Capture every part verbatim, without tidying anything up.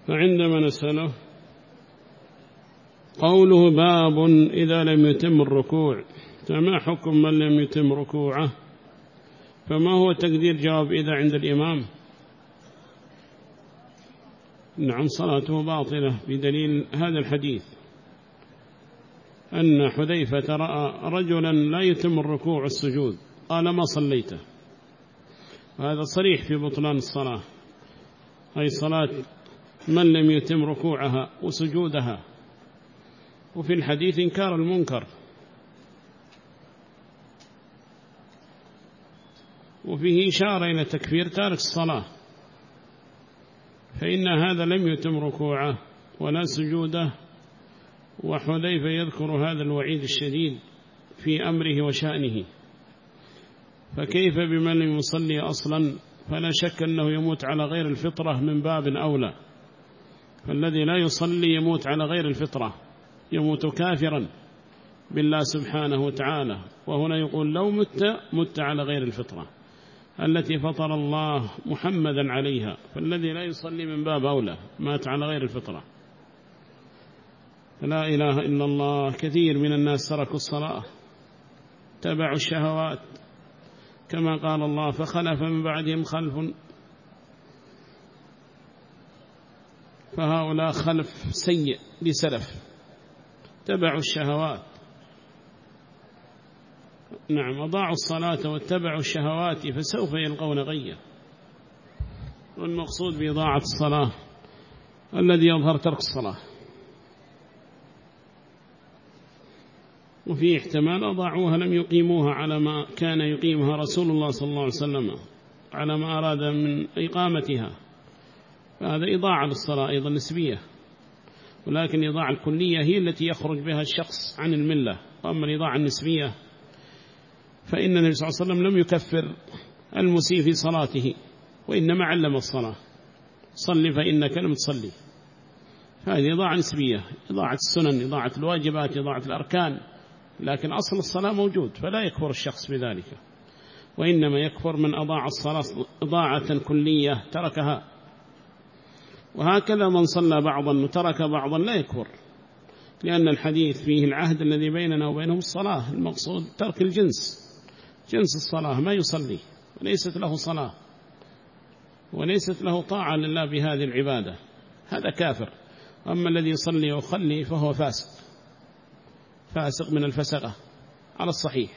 فعندما نسأله قوله باب إذا لم يتم الركوع، فما حكم من لم يتم ركوعه؟ فما هو تقدير جواب إذا عند الإمام؟ نعم صلاته باطلة بدليل هذا الحديث أن حذيفة رأى رجلا لا يتم الركوع والسجود قال ما صليته، وهذا صريح في بطلان الصلاة، أي صلاة من لم يتم ركوعها وسجودها. وفي الحديث إنكار المنكر، وفيه إشارة إلى تكفير تارك الصلاة، فإن هذا لم يتم ركوعه ولا سجوده، وحذيفة يذكر هذا الوعيد الشديد في أمره وشأنه، فكيف بمن لم يصلي أصلا؟ فلا شك أنه يموت على غير الفطرة من باب أولى، فالذي لا يصلي يموت على غير الفطرة، يموت كافرا بالله سبحانه وتعالى. وهنا يقول لو مت مت على غير الفطرة التي فطر الله محمدا عليها، فالذي لا يصلي من باب أولى مات على غير الفطرة. لا إله إلا الله. كثير من الناس تركوا الصلاة، تبعوا الشهوات، كما قال الله فخلف من بعدهم خلف، فهؤلاء خلف سيء لسلف، تبعوا الشهوات. نعم أضاعوا الصلاة واتبعوا الشهوات فسوف يلقون غيا. والمقصود بإضاعة الصلاة الذي يظهر ترك الصلاة، وفي احتمال أضاعوها لم يقيموها على ما كان يقيمها رسول الله صلى الله عليه وسلم، على ما أراد من إقامتها، فهذا إضاعة للصلاة أيضا نسبية، ولكن الإضاعة الكلية هي التي يخرج بها الشخص عن الملة. وأما الإضاعة النسبية فإن النبي صلى الله عليه وسلم لم يكفر المسيء في صلاته، وإنما علم الصلاة، صل فإنك لم تصلي. هذه إضاعة نسبية، إضاعة السنن، إضاعة الواجبات، إضاعة الأركان، لكن أصل الصلاة موجود، فلا يكفر الشخص بذلك، وإنما يكفر من أضاع الصلاة إضاعة كلية تركها. وهكذا من صلى بعضا وترك بعضا لا يكفر، لأن الحديث فيه العهد الذي بيننا وبينهم الصلاة، المقصود ترك الجنس، جنس الصلاة، ما يصلي وليست له صلاة وليست له طاعة لله بهذه العبادة، هذا كافر. أما الذي يصلي ويخلي فهو فاسق، فاسق من الفسقة على الصحيح،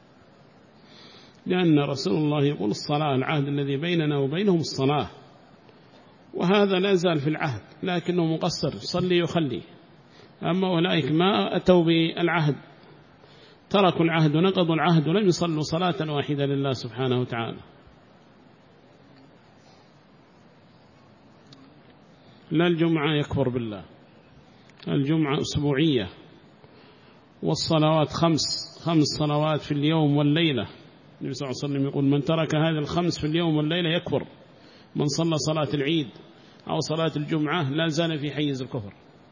لأن رسول الله يقول الصلاة العهد الذي بيننا وبينهم الصلاة، وهذا لا زال في العهد لكنه مقصر، صلي يخلي. أما أولئك ما أتوا بالعهد، تركوا العهد ونقضوا العهد ولم يصلوا صلاة واحدة لله سبحانه وتعالى. لا الجمعة يكفر بالله، الجمعة أسبوعية، والصلوات خمس خمس صلوات في اليوم والليلة. النبي صلى الله عليه وسلم يقول من ترك هذا الخمس في اليوم والليلة يكفر. من صلى صلاة العيد أو صلاة الجمعة لا زال في حيز الكفر،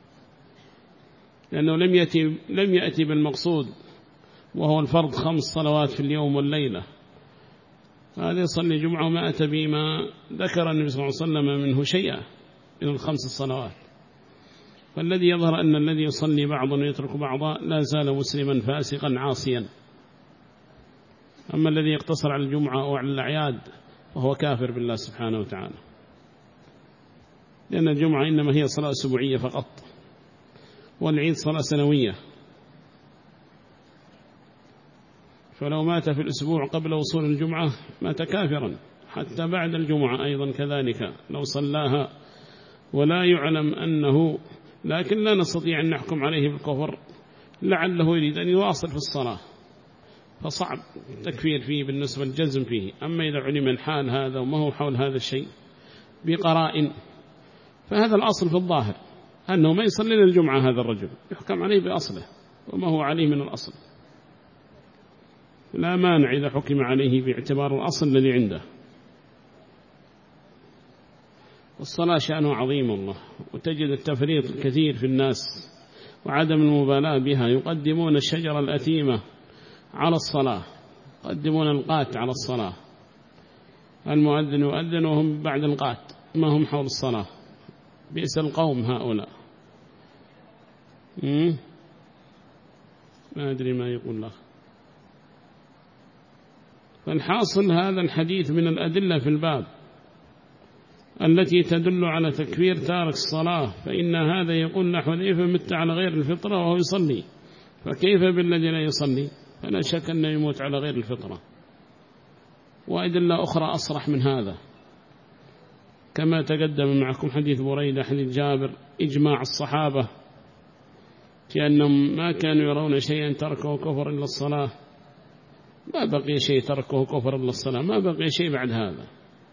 لأنه لم يأتي, لم يأتي بالمقصود وهو الفرض خمس صلوات في اليوم والليلة. هذا يصلي جمعة وما أتى بما ذكر النبي صلى الله عليه وسلم منه شيئا من الخمس الصلوات. فالذي يظهر أن الذي يصلي بعضا ويترك بعضا لا زال مسلما فاسقا عاصيا. أما الذي يقتصر على الجمعة أو على الأعياد فهو كافر بالله سبحانه وتعالى، لأن الجمعة إنما هي صلاة أسبوعية فقط، والعيد صلاة سنوية، فلو مات في الأسبوع قبل وصول الجمعة مات كافرا، حتى بعد الجمعة أيضا كذلك لو صلاها ولا يعلم أنه، لكن لا نستطيع أن نحكم عليه بالكفر، لعله يريد أن يواصل في الصلاة، فصعب التكفير فيه بالنسبة للجزم فيه. أما إذا علم الحال هذا وما هو حول هذا الشيء بقرائن، فهذا الأصل في الظاهر أنه ما يصلي للجمعة، هذا الرجل يحكم عليه بأصله وما هو عليه من الأصل، لا مانع إذا حكم عليه باعتبار الأصل الذي عنده. والصلاة شأنه عظيم الله، وتجد التفريط الكثير في الناس وعدم المبالاة بها، يقدمون الشجرة الأثيمة على الصلاة، يقدمون القات على الصلاة، المؤذن يؤذن وهم بعد القات ما هم حول الصلاة، بئس القوم هؤلاء. ما أدري ما يقول له. فالحاصل هذا الحديث من الأدلة في الباب التي تدل على تكفير تارك الصلاة، فإن هذا يقول نحو ذي فمت على غير الفطرة وهو يصلي، فكيف بالذي لا يصلي؟ فلا شك أنه يموت على غير الفطرة. وأدلة أخرى أصرح من هذا كما تقدم معكم حديث بريدة حديث جابر، إجماع الصحابة في أنهم ما كانوا يرون شيئا تركه كفر إلا الصلاة، ما بقي شيء تركه كفر إلا الصلاة، ما بقي شيء بعد هذا.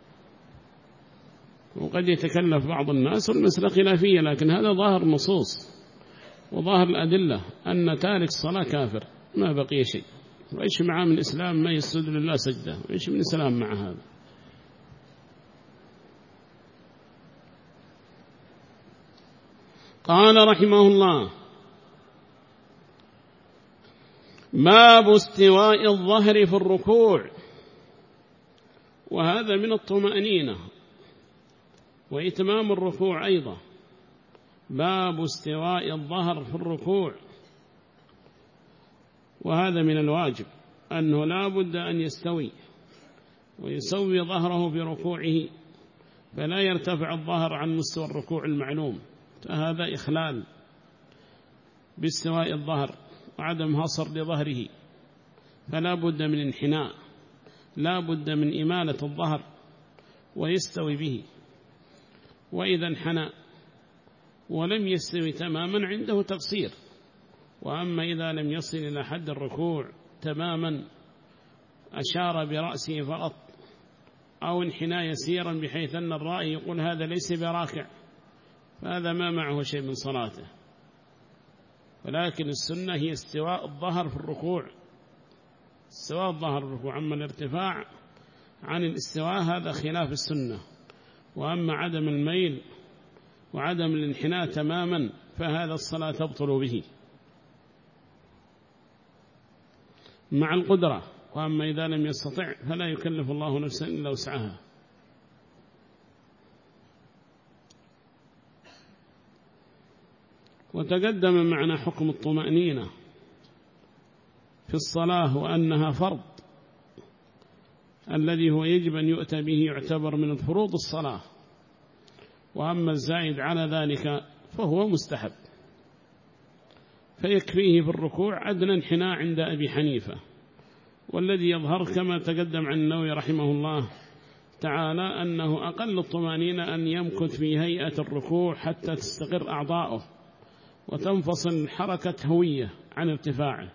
وقد يتكلف بعض الناس والمسألة خلافية، لكن هذا ظاهر النصوص وظاهر الأدلة أن تارك الصلاة كافر، ما بقي شيء. وإيش معاه من الإسلام ما يسجد لله سجدة، وإيش من الإسلام مع هذا؟ قال رحمه الله: باب استواء الظهر في الركوع. وهذا من الطمأنينة وإتمام الركوع أيضا. باب استواء الظهر في الركوع، وهذا من الواجب أنه لا بد أن يستوي ويسوي ظهره في ركوعه، فلا يرتفع الظهر عن مستوى الركوع المعلوم، فهذا إخلال باستواء الظهر وعدم هصر لظهره، فلا بد من انحناء، لا بد من إمالة الظهر ويستوي به. وإذا انحنى ولم يستوي تماما عنده تقصير. وأما إذا لم يصل إلى حد الركوع تماما، أشار برأسه فقط أو انحنى يسيرا بحيث أن الرأي يقول هذا ليس براكع، فهذا ما معه شيء من صلاته. ولكن السنة هي استواء الظهر في الركوع، استواء الظهر في الركوع. أما الارتفاع عن الاستواء هذا خلاف السنة. وأما عدم الميل وعدم الانحناء تماما فهذا الصلاة تبطل به مع القدرة. وأما إذا لم يستطع فلا يكلف الله نفسا إلا وسعها. وتقدم معنا حكم الطمأنينة في الصلاة وأنها فرض، الذي هو يجب أن يؤتى به يعتبر من الفروض الصلاة. وأما الزائد على ذلك فهو مستحب، فيكفيه في الركوع أدنى انحناء عند أبي حنيفة. والذي يظهر كما تقدم عن النووي رحمه الله تعالى أنه أقل الطمأنينة أن يمكث في هيئة الركوع حتى تستقر أعضاؤه وتنفصل حركة هوية عن ارتفاعه.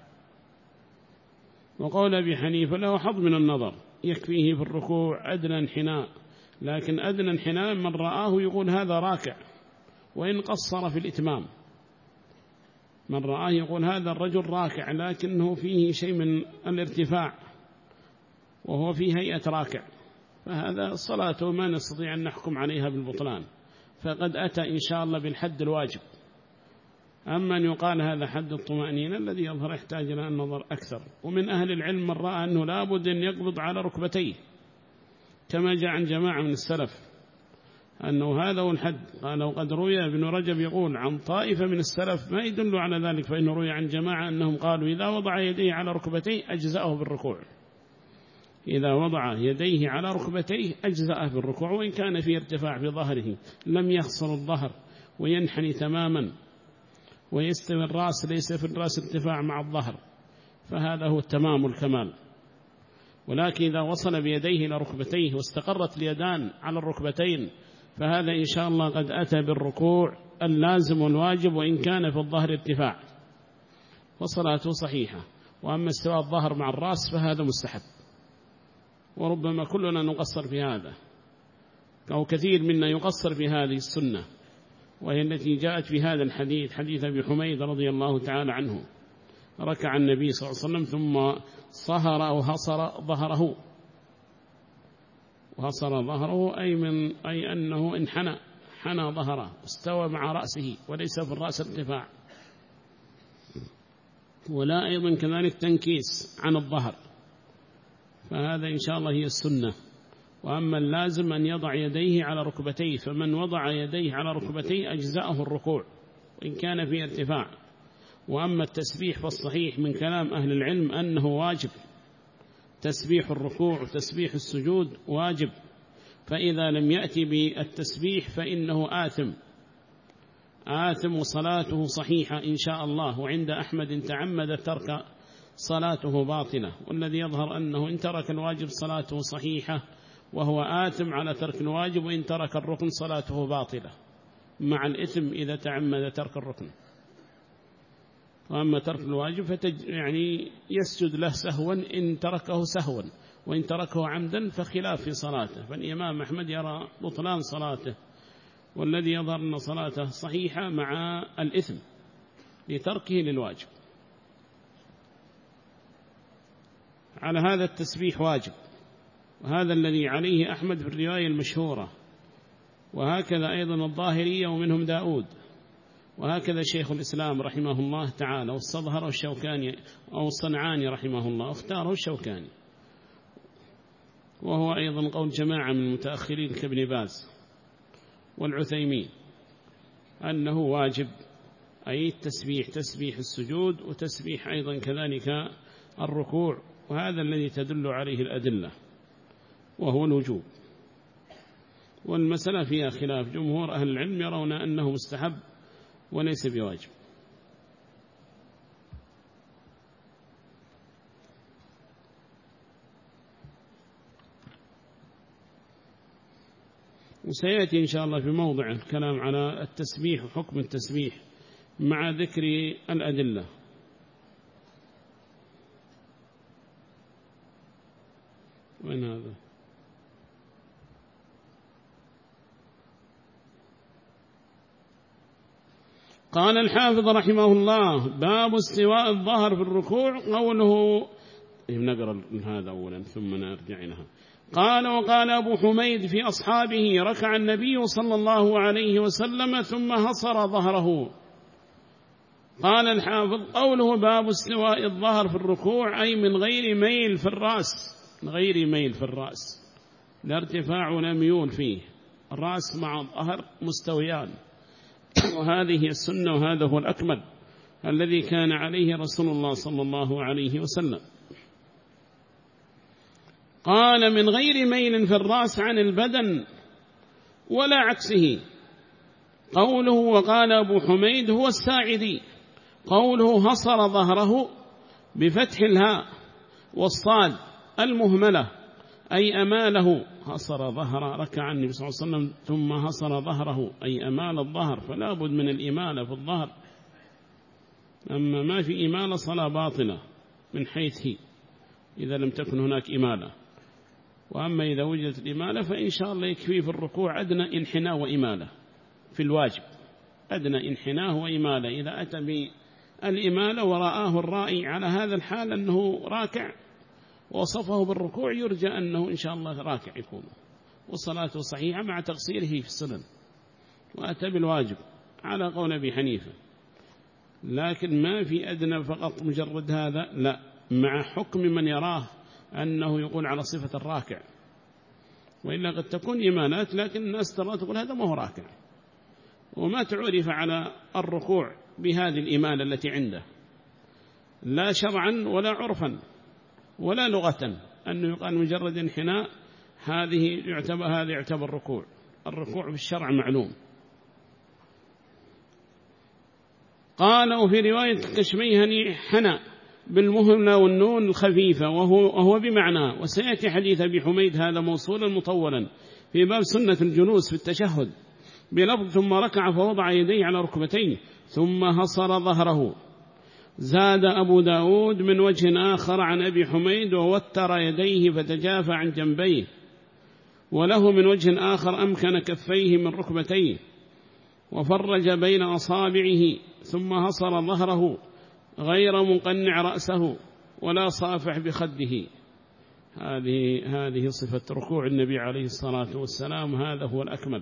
وقول أبي حنيفة له حظ من النظر، يكفيه في الركوع أدنى انحناء، لكن أدنى انحناء من رآه يقول هذا راكع وإن قصر في الإتمام. من رآه يقول هذا الرجل راكع لكنه فيه شيء من الارتفاع وهو في هيئة راكع، فهذا صلاته ما نستطيع أن نحكم عليها بالبطلان، فقد أتى إن شاء الله بالحد الواجب. أما أن يقال هذا حد الطمأنينة الذي يظهر يحتاج إلى النظر أكثر. ومن أهل العلم من رأى أنه لا بد أن يقبض على ركبتيه كما جاء عن جماعة من السلف أنه هذا هو الحد. قال وقد روي ابن رجب يقول عن طائفة من السلف ما يدل على ذلك، فإنه روي عن جماعة أنهم قالوا إذا وضع يديه على ركبتيه أجزأه بالركوع، إذا وضع يديه على ركبتيه أجزأه بالركوع وإن كان في ارتفاع في ظهره، لم يخسر الظهر وينحني تماما ويستوي الرأس، ليس في الرأس ارتفاع مع الظهر، فهذا هو التمام الكمال. ولكن إذا وصل بيديه إلى ركبتيه واستقرت اليدان على الركبتين فهذا إن شاء الله قد أتى بالركوع اللازم والواجب وإن كان في الظهر ارتفاع، وصلاته صحيحة. وأما استواء الظهر مع الرأس فهذا مستحب، وربما كلنا نقصر في هذا أو كثير منا يقصر في هذه السنة، وهي التي جاءت في هذا الحديث، حديث أبي حميد رضي الله تعالى عنه، ركع النبي صلى الله عليه وسلم ثم صهر أو هصر ظهره، وهصر ظهره أي, من أي أنه انحنى حنى ظهره استوى مع رأسه وليس في الرأس ارتفاع، ولا أيضا كذلك تنكيس عن الظهر، فهذا إن شاء الله هي السنة. وأما اللازم أن يضع يديه على ركبتيه، فمن وضع يديه على ركبتيه أجزأه الركوع وإن كان في ارتفاع. وأما التسبيح فالصحيح من كلام أهل العلم أنه واجب، تسبيح الركوع وتسبيح السجود واجب، فإذا لم يأتي بالتسبيح فإنه آثم آثم وصلاته صحيحة إن شاء الله. وعند أحمد تعمد ترك صلاته باطلة، والذي يظهر أنه إن ترك الواجب صلاته صحيحة، وهو آثم على ترك الواجب، وإن ترك الركن صلاته باطلة مع الإثم إذا تعمد ترك الركن. وأما ترك الواجب فتج يعني يسجد له سهوا إن تركه سهوا، وإن تركه عمدا فخلاف في صلاته. فالإمام أحمد يرى بطلان صلاته، والذي يظهر أن صلاته صحيحة مع الإثم لتركه للواجب. على هذا التسبيح واجب، وهذا الذي عليه أحمد في الرواية المشهورة، وهكذا أيضا الظاهرية ومنهم داود، وهكذا شيخ الإسلام رحمه الله تعالى، والصدهر والشوكاني أو الصنعاني رحمه الله اختاره الشوكاني، وهو أيضا قول جماعة من المتأخرين كابن باز والعثيمين أنه واجب، أي التسبيح تسبيح السجود وتسبيح أيضا كذلك الركوع، وهذا الذي تدل عليه الأدلة وهو الوجوب. والمسألة فيها خلاف، جمهور أهل العلم يرون أنه مستحب وليس بواجب. وسيأتي إن شاء الله في موضع الكلام على التسبيح وحكم التسبيح مع ذكر الأدلة. وين هذا؟ قال الحافظ رحمه الله: باب استواء الظهر في الركوع. قوله نقرأ هذا أولا ثم نرجع لها. قال: وقال أبو حميد في أصحابه: ركع النبي صلى الله عليه وسلم ثم هصر ظهره. قال الحافظ: قوله باب استواء الظهر في الركوع أي من غير ميل في الرأس، من غير ميل في الرأس، لا ارتفاع ولا ميول فيه، الرأس مع الظهر مستويان، وهذه السنة وهذا هو الأكمل الذي كان عليه رسول الله صلى الله عليه وسلم. قال: من غير ميل في الرأس عن البدن ولا عكسه. قوله وقال أبو حميد هو الساعدي. قوله هصر ظهره بفتح الهاء والصاد المهملة أي أماله. هصر ظهر، ركع النبي صلى الله عليه وسلم ثم هصر ظهره أي أمال الظهر، فلا بد من الإمالة في الظهر. أما ما في إمالة صلاة باطلة من حيث هي إذا لم تكن هناك إمالة. وأما إذا وجدت الإمالة فإن شاء الله يكفي في الركوع أدنى انحناء وإمالة في الواجب، أدنى انحناء وإمالة. إذا أتى بالإمالة ورآه الرائي على هذا الحال أنه راكع وصفه بالركوع، يرجى أنه إن شاء الله راكع يكون، والصلاة صحيحة مع تقصيره في السنن، وأتى بالواجب على قول أبي حنيفة. لكن ما في أدنى فقط مجرد هذا، لا، مع حكم من يراه أنه يقول على صفة الراكع، وإلا قد تكون إيمانات لكن الناس ترى تقول هذا ما هو راكع، وما تعرف على الركوع بهذه الإيمانة التي عنده، لا شرعا ولا عرفا ولا لغة، أنه يقال مجرد انحناء هذه يعتبر هذا يعتبر ركوع. الركوع بالشرع معلوم. قالوا في رواية الكشميهني حنى بالمهملة والنون الخفيفة وهو, وهو بمعنى. وسيأتي حديث أبي حميد هذا موصولا مطولا في باب سنة الجلوس في التشهد بلفظ ثم ركع فوضع يديه على ركبتيه ثم هصر ظهره. زاد أبو داود من وجه آخر عن أبي حميد ووتر يديه فتجافى عن جنبيه، وله من وجه آخر أمكن كفيه من ركبتيه وفرج بين أصابعه ثم هصر ظهره غير مقنع رأسه ولا صافح بخده. هذه هذه صفة ركوع النبي عليه الصلاة والسلام، هذا هو الأكمل.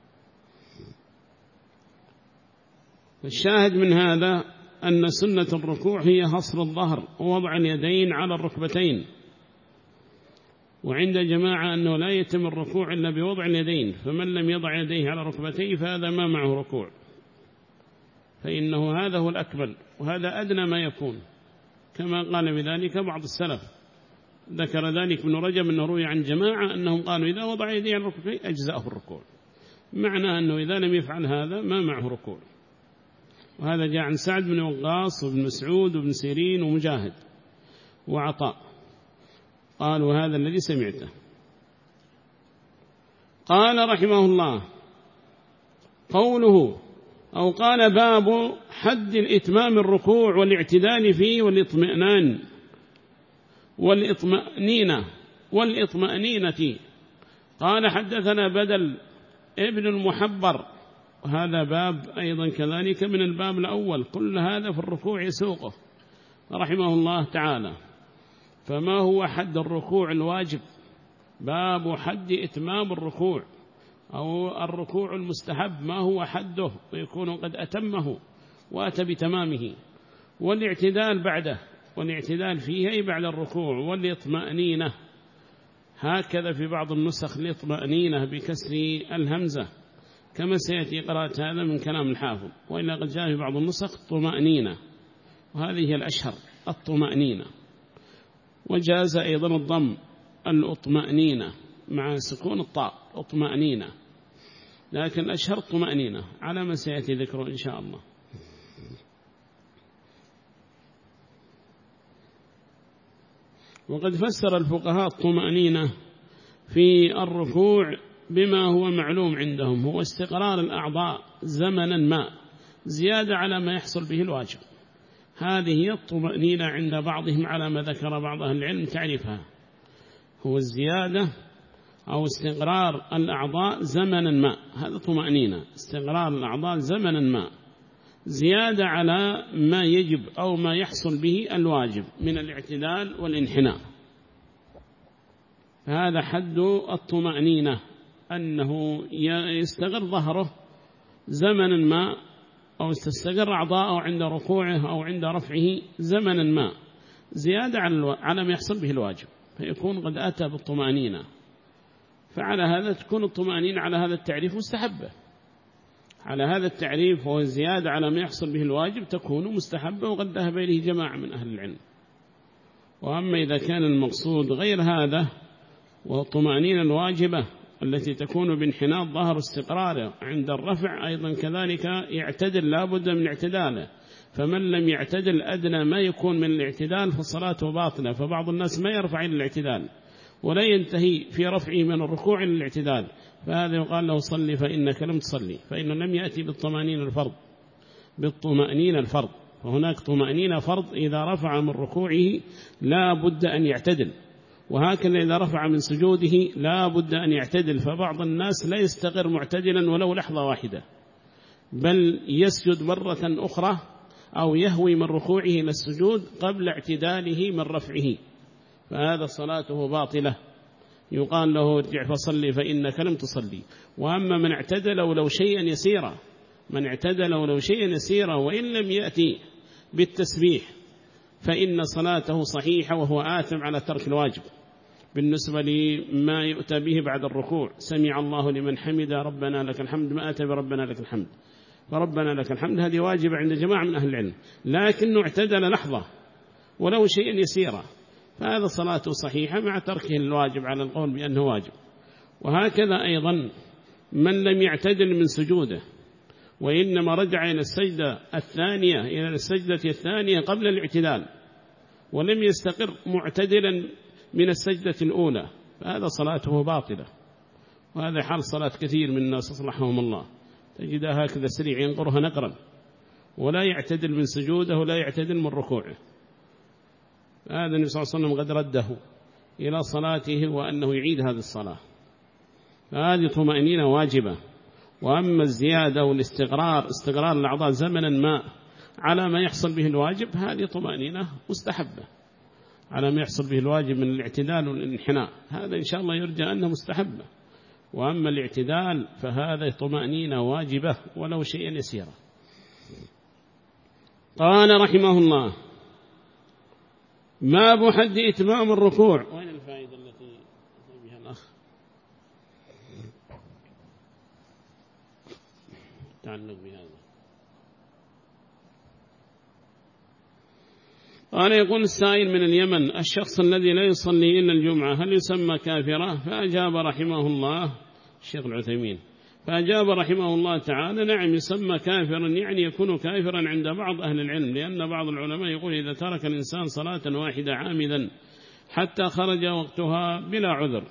الشاهد من هذا أن سنة الركوع هي هصر الظهر ووضع اليدين على الركبتين، وعند جماعة أنه لا يتم الركوع إلا بوضع اليدين، فمن لم يضع يديه على ركبتيه فهذا ما معه ركوع، فإنه هذا هو الأكمل وهذا أدنى ما يكون، كما قال بذلك بعض السلف. ذكر ذلك ابن رجب أنه روي عن جماعة أنهم قالوا إذا وضع يديه على ركبتيه أجزأه الركوع، معنى أنه إذا لم يفعل هذا ما معه ركوع. وهذا جاء عن سعد بن وقاص وابن مسعود وابن سيرين ومجاهد وعطاء، قالوا هذا الذي سمعته. قال رحمه الله قوله أو قال باب حد الإتمام الركوع والاعتدال فيه والإطمئنان والإطمئنينة والإطمئنينة. قال حدثنا بدل ابن المحبر، وهذا باب أيضا كذلك من الباب الأول، كل هذا في الركوع يسوقه رحمه الله تعالى. فما هو حد الركوع الواجب؟ باب حد إتمام الركوع أو الركوع المستحب، ما هو حده ويكون قد أتمه وأتى بتمامه، والاعتدال بعده، والاعتدال فيه أي بعد الركوع، والإطمئنينة هكذا في بعض النسخ الإطمئنينة بكسر الهمزة كما سيأتي قراءة هذا من كلام الحافظ، وإلا قد جاء في بعض النسخ طمأنينة، وهذه هي الأشهر الطمأنينة. وجاز أيضا الضم الأطمأنينة مع سكون الطاء أطمأنينة، لكن أشهر الطمأنينة على ما سيأتي ذكره إن شاء الله. وقد فسر الفقهاء الطمأنينة في الركوع بما هو معلوم عندهم، هو استقرار الأعضاء زمنا ما زيادة على ما يحصل به الواجب. هذه هي الطمأنينة عند بعضهم على ما ذكر بعض أهل العلم تعرفها، هو الزيادة أو استقرار الأعضاء زمنا ما، هذا طمأنينة، استقرار الأعضاء زمنا ما زيادة على ما يجب أو ما يحصل به الواجب من الاعتدال والانحناء. هذا حد الطمأنينة، أنه يستقر ظهره زمنا ما أو تستقر أعضاءه عند ركوعه أو عند رفعه زمنا ما زيادة على ما يحصل به الواجب، فيكون قد أتى بالطمأنينة. فعلى هذا تكون الطمأنينة على هذا التعريف مستحبة، على هذا التعريف وهو الزيادة على ما يحصل به الواجب تكون مستحبة، وقد ذهب إليه جماعة من أهل العلم. وأما إذا كان المقصود غير هذا والطمأنينة الواجبة التي تكون بانحناء ظهر استقراره عند الرفع أيضا كذلك يعتدل، لا بد من اعتداله، فمن لم يعتدل أدنى ما يكون من الاعتدال فصلاته باطلة. فبعض الناس ما يرفع إلى الاعتدال ولا ينتهي في رفعه من الركوع إلى الاعتدال، فهذا يقال له صلي فإنك لم تصلي، فإنه لم يأتي بالطمأنينة الفرض، بالطمأنينة الفرض. فهناك طمأنينة فرض إذا رفع من ركوعه لا بد أن يعتدل، وهكذا إذا رفع من سجوده لا بد أن يعتدل. فبعض الناس لا يستقر معتدلا ولو لحظة واحدة، بل يسجد مرة أخرى أو يهوي من ركوعه إلى السجود قبل اعتداله من رفعه، فهذا صلاته باطلة، يقال له ارجع فصلي فإنك لم تصلي. وأما من اعتدل ولو شيئا يسيرا، من اعتدل ولو شيئا يسيرا وإن لم يأتي بالتسبيح فإن صلاته صحيحة، وهو آثم على ترك الواجب. بالنسبة لما يؤتى به بعد الركوع سمع الله لمن حمد ربنا لك الحمد، ما أتى بربنا لك الحمد، فربنا لك الحمد هذه واجبة عند جماعة من أهل العلم، لكنه اعتدل لحظة ولو شيئا يسيرا فهذا صلاته صحيحة مع تركه الواجب على القول بأنه واجب. وهكذا أيضا من لم يعتدل من سجوده وإنما رجع إلى السجدة الثانية إلى السجدة الثانية قبل الاعتدال ولم يستقر معتدلا من السجدة الأولى فهذا صلاته باطلة. وهذا حال صلاة كثير من الناس أصلحهم الله، تجدها هكذا سريع ينقرها نقرا ولا يعتدل من سجوده ولا يعتدل من ركوعه. هذا النبي صلى الله عليه وسلم قد رده إلى صلاته وأنه يعيد هذه الصلاة، فهذه طمأنينة واجبة. وأما الزيادة والاستقرار استقرار الأعضاء زمنا ما على ما يحصل به الواجب هذه طمأنينة مستحبة على ما يحصل به الواجب من الاعتدال والانحناء، هذا إن شاء الله يرجى أنه مستحبة. وأما الاعتدال فهذا طمأنينة واجبة ولو شيئا يسيرا. قال رحمه الله باب حد إتمام الركوع. وين الفائدة التي تعلق بهذا. قال يقول السائل من اليمن: الشخص الذي لا يصلي إلا الجمعة هل يسمى كافرا؟ فأجاب رحمه الله الشيخ العثيمين فأجاب رحمه الله تعالى: نعم يسمى كافرا، يعني يكون كافرا عند بعض أهل العلم، لأن بعض العلماء يقول إذا ترك الإنسان صلاة واحدة عامدا حتى خرج وقتها بلا عذر.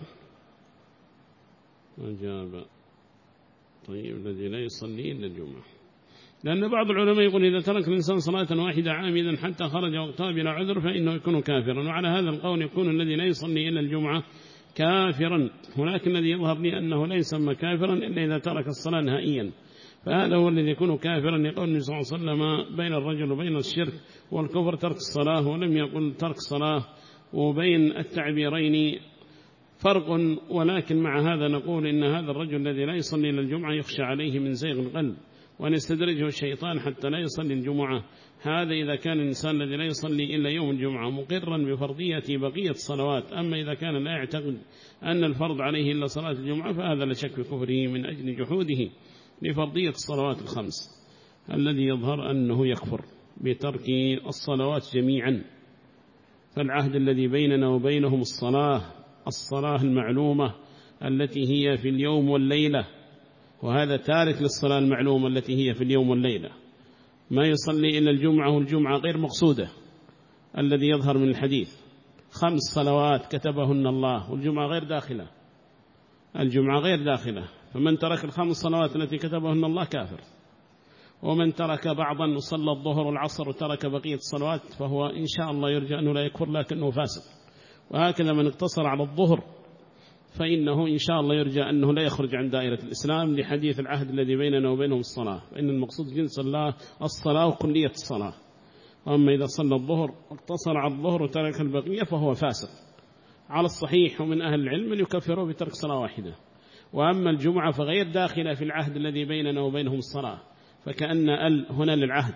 أجاب طيب الذي لا يصلي إلا الجمعة، لأن بعض العلماء يقول إذا ترك الإنسان صلاة واحدة عامدا حتى خرج وقتها بلا عذر فإنه يكون كافرا، وعلى هذا القول يكون الذي لا يصلي إلا الجمعة كافرا، ولكن الذي يظهر لي أنه لا يسمى كافرا إلا إذا ترك الصلاة نهائيا، فهذا هو الذي يكون كافرا. يقول النبي صلى الله عليه وسلم: بين الرجل وبين الشرك والكفر ترك الصلاة، ولم يقل ترك الصلاة، وبين التعبيرين فرق، ولكن مع هذا نقول إن هذا الرجل الذي لا يصلي إلا الجمعة يخشى عليه من زيغ القلب وأن يستدرجه الشيطان حتى لا يصلي الجمعة. هذا إذا كان الإنسان الذي لا يصلي إلا يوم الجمعة مقرا بفرضية بقية الصلوات، أما إذا كان لا يعتقد أن الفرض عليه إلا صلاة الجمعة فهذا لا شك في كفره من أجل جحوده لفرضية الصلوات الخمس، الذي يظهر أنه يكفر بترك الصلوات جميعا. فالعهد الذي بيننا وبينهم الصلاة الصلاة المعلومة التي هي في اليوم والليلة، وهذا تارك للصلاة المعلومة التي هي في اليوم والليلة، ما يصلي إلا الجمعة، والجمعة غير مقصودة الذي يظهر من الحديث. خمس صلوات كتبهن الله، والجمعة غير داخلة، الجمعة غير داخلة، فمن ترك الخمس صلوات التي كتبهن الله كافر، ومن ترك بعضا وصلى الظهر والعصر وترك بقية الصلوات فهو إن شاء الله يرجى أنه لا يكفر لكنه فاسق. وهكذا من اقتصر على الظهر فإنه إن شاء الله يرجى أنه لا يخرج عن دائرة الإسلام لحديث العهد الذي بيننا وبينهم الصلاة، فإن المقصود جنس الله الصلاة وكلية الصلاة. أما إذا صلى الظهر اقتصر على الظهر وترك البقية فهو فاسق على الصحيح، ومن أهل العلم من يكفره بترك صلاة واحدة. وأما الجمعة فغير داخلة في العهد الذي بيننا وبينهم الصلاة، فكأن ال هنا للعهد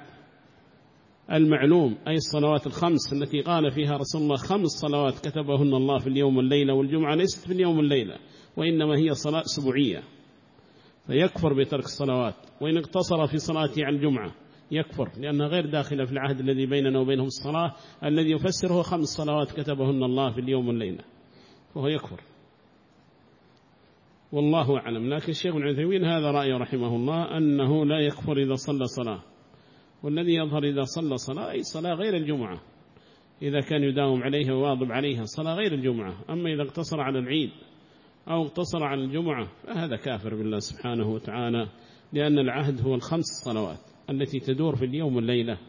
المعلوم أي الصلوات الخمس التي قال فيها رسول الله خمس صلوات كتبهن الله في اليوم والليلة، والجمعة ليست في اليوم والليلة وإنما هي صلاة أسبوعية، فيكفر بترك الصلوات. وإن اقتصر في صلاته على الجمعة يكفر لأنها غير داخلة في العهد الذي بيننا وبينهم الصلاة الذي يفسره خمس صلوات كتبهن الله في اليوم والليلة، فهو يكفر والله أعلم. لكن الشيخ ابن عثيمين هذا رأيه رحمه الله أنه لا يكفر إذا صلى صلاة، والذي يظهر إذا صلى صلاة أي صلاة غير الجمعة، إذا كان يداوم عليها وواظب عليها صلاة غير الجمعة. أما إذا اقتصر على العيد أو اقتصر على الجمعة فهذا كافر بالله سبحانه وتعالى، لأن العهد هو الخمس صلوات التي تدور في اليوم والليلة.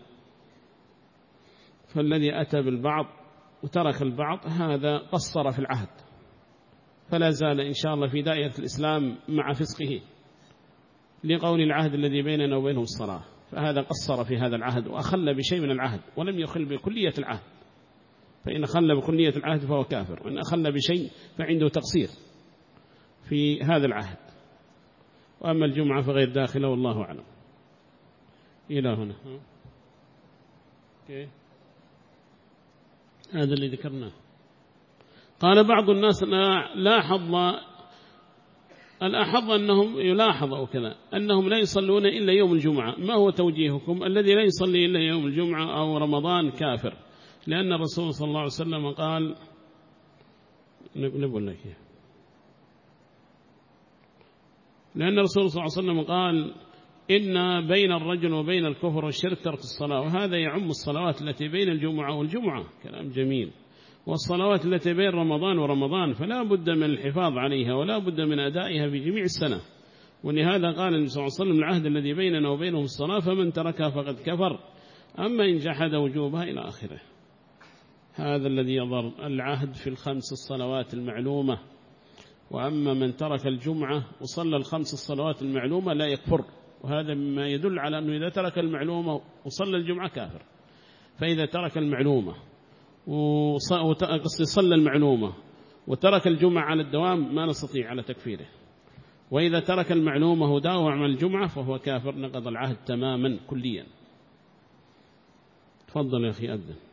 فالذي أتى بالبعض وترك البعض هذا قصر في العهد، فلا زال إن شاء الله في دائرة الإسلام مع فسقه لقول العهد الذي بيننا وبينهم الصلاة، فهذا قصر في هذا العهد وأخل بشيء من العهد ولم يخل بكلية العهد، فإن أخل بكلية العهد فهو كافر، وإن أخل بشيء فعنده تقصير في هذا العهد. وأما الجمعة فغير داخلة والله أعلم. إلى هنا أوكي. هذا اللي ذكرناه. قال بعض الناس لاحظ الأحظ أنهم يلاحظ أو كذا أنهم لا يصلون إلا يوم الجمعة، ما هو توجيهكم؟ الذي لا يصلي إلا يوم الجمعة أو رمضان كافر، لأن الرسول صلى الله عليه وسلم قال نقول لك لأن الرسول صلى الله عليه وسلم قال إن بين الرجل وبين الكفر والشرك ترك الصلاة، وهذا يعم الصلوات التي بين الجمعة والجمعة، كلام جميل، والصلوات التي بين رمضان ورمضان فلا بد من الحفاظ عليها ولا بد من أدائها في جميع السنة. ولهذا قال النبي صلى الله عليه وسلم العهد الذي بيننا وبينهم الصلاة فمن تركها فقد كفر، أما إن جحد وجوبها إلى آخره. هذا الذي يظهر العهد في الخمس الصلوات المعلومة. وأما من ترك الجمعة وصلى الخمس الصلوات المعلومة لا يكفر، وهذا مما يدل على أنه إذا ترك المعلومة وصلى الجمعة كافر. فإذا ترك المعلومة وصلى المعلومة وترك الجمعة على الدوام ما نستطيع على تكفيره، وإذا ترك المعلومة وداوم على الجمعة فهو كافر، نقض العهد تماما كليا. تفضل يا أخي أبدا.